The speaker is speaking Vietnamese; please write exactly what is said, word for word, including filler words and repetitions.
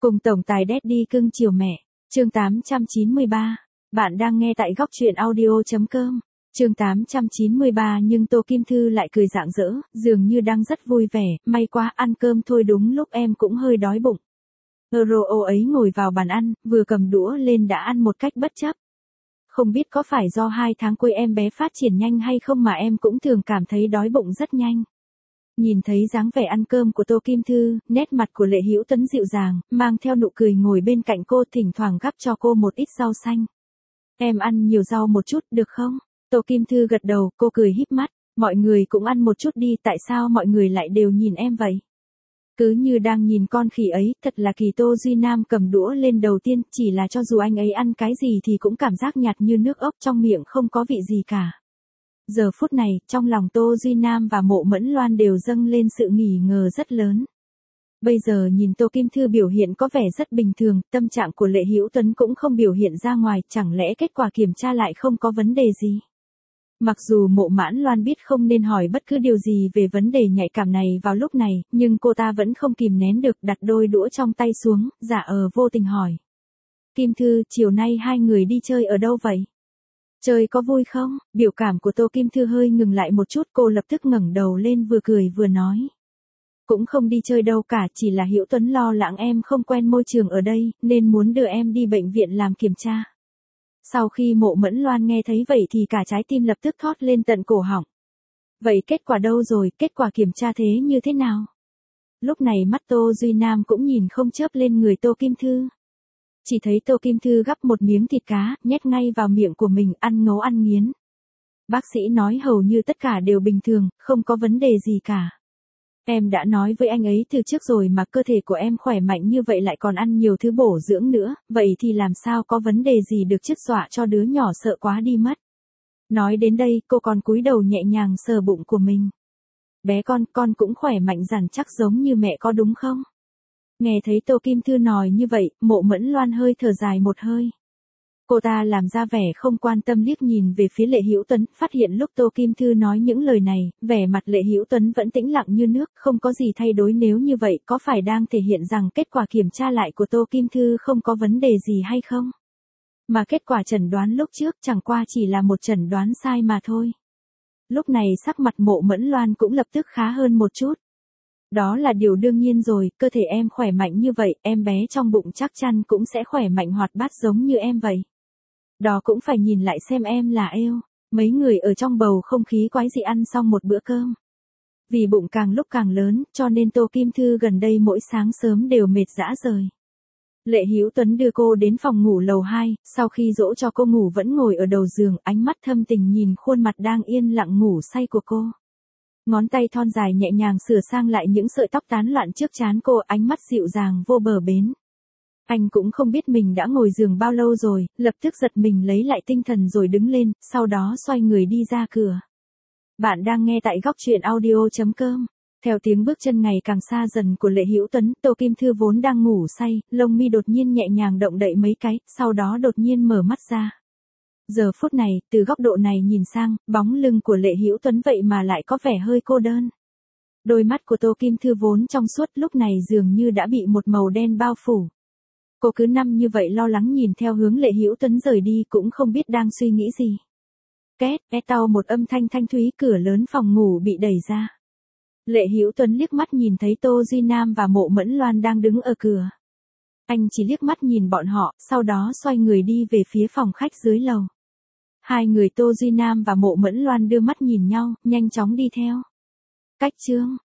Cùng tổng tài Daddy cưng chiều mẹ. Chương tám trăm chín mươi ba. Bạn đang nghe tại góc truyện audio.com. Chương tám trăm chín mươi ba nhưng Tô Kim Thư lại cười rạng rỡ, dường như đang rất vui vẻ, may quá ăn cơm thôi đúng lúc em cũng hơi đói bụng. Euro ấy ngồi vào bàn ăn, vừa cầm đũa lên đã ăn một cách bất chấp. Không biết có phải do hai tháng cuối em bé phát triển nhanh hay không mà em cũng thường cảm thấy đói bụng rất nhanh. Nhìn thấy dáng vẻ ăn cơm của Tô Kim Thư, nét mặt của Lệ Hữu Tuấn dịu dàng, mang theo nụ cười ngồi bên cạnh cô thỉnh thoảng gắp cho cô một ít rau xanh. Em ăn nhiều rau một chút được không? Tô Kim Thư gật đầu, cô cười híp mắt, mọi người cũng ăn một chút đi, tại sao mọi người lại đều nhìn em vậy? Cứ như đang nhìn con khỉ ấy, thật là kỳ. Tô Duy Nam cầm đũa lên đầu tiên, chỉ là cho dù anh ấy ăn cái gì thì cũng cảm giác nhạt như nước ốc trong miệng không có vị gì cả. Giờ phút này, trong lòng Tô Duy Nam và Mộ Mẫn Loan đều dâng lên sự nghi ngờ rất lớn. Bây giờ nhìn Tô Kim Thư biểu hiện có vẻ rất bình thường, tâm trạng của Lệ Hữu Tuấn cũng không biểu hiện ra ngoài, chẳng lẽ kết quả kiểm tra lại không có vấn đề gì? Mặc dù Mộ Mãn Loan biết không nên hỏi bất cứ điều gì về vấn đề nhạy cảm này vào lúc này, nhưng cô ta vẫn không kìm nén được, đặt đôi đũa trong tay xuống, giả ờ vô tình hỏi. Kim Thư, chiều nay hai người đi chơi ở đâu vậy? Chơi có vui không? Biểu cảm của Tô Kim Thư hơi ngừng lại một chút, cô lập tức ngẩng đầu lên vừa cười vừa nói. Cũng không đi chơi đâu cả, chỉ là Hữu Tuấn lo lắng em không quen môi trường ở đây, nên muốn đưa em đi bệnh viện làm kiểm tra. Sau khi Mộ Mẫn Loan nghe thấy vậy thì cả trái tim lập tức thót lên tận cổ họng. Vậy kết quả đâu rồi, kết quả kiểm tra thế như thế nào? Lúc này mắt Tô Duy Nam cũng nhìn không chớp lên người Tô Kim Thư. Chỉ thấy Tô Kim Thư gắp một miếng thịt cá, nhét ngay vào miệng của mình, ăn ngấu ăn nghiến. Bác sĩ nói hầu như tất cả đều bình thường, không có vấn đề gì cả. Em đã nói với anh ấy từ trước rồi mà, cơ thể của em khỏe mạnh như vậy lại còn ăn nhiều thứ bổ dưỡng nữa, vậy thì làm sao có vấn đề gì được chứ, dọa cho đứa nhỏ sợ quá đi mất. Nói đến đây, cô còn cúi đầu nhẹ nhàng sờ bụng của mình. Bé con, con cũng khỏe mạnh rắn chắc giống như mẹ có đúng không? Nghe thấy Tô Kim Thư nói như vậy, Mộ Mẫn Loan hơi thở dài một hơi. Cô ta làm ra vẻ không quan tâm liếc nhìn về phía Lệ Hữu Tuấn, phát hiện lúc Tô Kim Thư nói những lời này, vẻ mặt Lệ Hữu Tuấn vẫn tĩnh lặng như nước, không có gì thay đổi. Nếu như vậy, có phải đang thể hiện rằng kết quả kiểm tra lại của Tô Kim Thư không có vấn đề gì hay không? Mà kết quả chẩn đoán lúc trước chẳng qua chỉ là một chẩn đoán sai mà thôi. Lúc này sắc mặt Mộ Mẫn Loan cũng lập tức khá hơn một chút. Đó là điều đương nhiên rồi, cơ thể em khỏe mạnh như vậy, em bé trong bụng chắc chắn cũng sẽ khỏe mạnh hoạt bát giống như em vậy. Đó cũng phải nhìn lại xem em là êu. Mấy người ở trong bầu không khí quái dị ăn xong một bữa cơm. Vì bụng càng lúc càng lớn, cho nên Tô Kim Thư gần đây mỗi sáng sớm đều mệt rã rời. Lệ Hữu Tuấn đưa cô đến phòng ngủ lầu hai, sau khi dỗ cho cô ngủ vẫn ngồi ở đầu giường, ánh mắt thâm tình nhìn khuôn mặt đang yên lặng ngủ say của cô. Ngón tay thon dài nhẹ nhàng sửa sang lại những sợi tóc tán loạn trước trán cô, ánh mắt dịu dàng vô bờ bến. Anh cũng không biết mình đã ngồi giường bao lâu rồi, lập tức giật mình lấy lại tinh thần rồi đứng lên, sau đó xoay người đi ra cửa. Bạn đang nghe tại góc truyện audio.com. Theo tiếng bước chân ngày càng xa dần của Lệ Hữu Tuấn, Tô Kim Thư vốn đang ngủ say, lông mi đột nhiên nhẹ nhàng động đậy mấy cái, sau đó đột nhiên mở mắt ra. Giờ phút này, từ góc độ này nhìn sang, bóng lưng của Lệ Hữu Tuấn vậy mà lại có vẻ hơi cô đơn. Đôi mắt của Tô Kim Thư vốn trong suốt lúc này dường như đã bị một màu đen bao phủ. Cô cứ nằm như vậy lo lắng nhìn theo hướng Lệ Hữu Tuấn rời đi, cũng không biết đang suy nghĩ gì. Két, két tao một âm thanh thanh thúy, cửa lớn phòng ngủ bị đẩy ra. Lệ Hữu Tuấn liếc mắt nhìn thấy Tô Duy Nam và Mộ Mẫn Loan đang đứng ở cửa. Anh chỉ liếc mắt nhìn bọn họ, sau đó xoay người đi về phía phòng khách dưới lầu. Hai người Tô Duy Nam và Mộ Mẫn Loan đưa mắt nhìn nhau, nhanh chóng đi theo. Cách chương,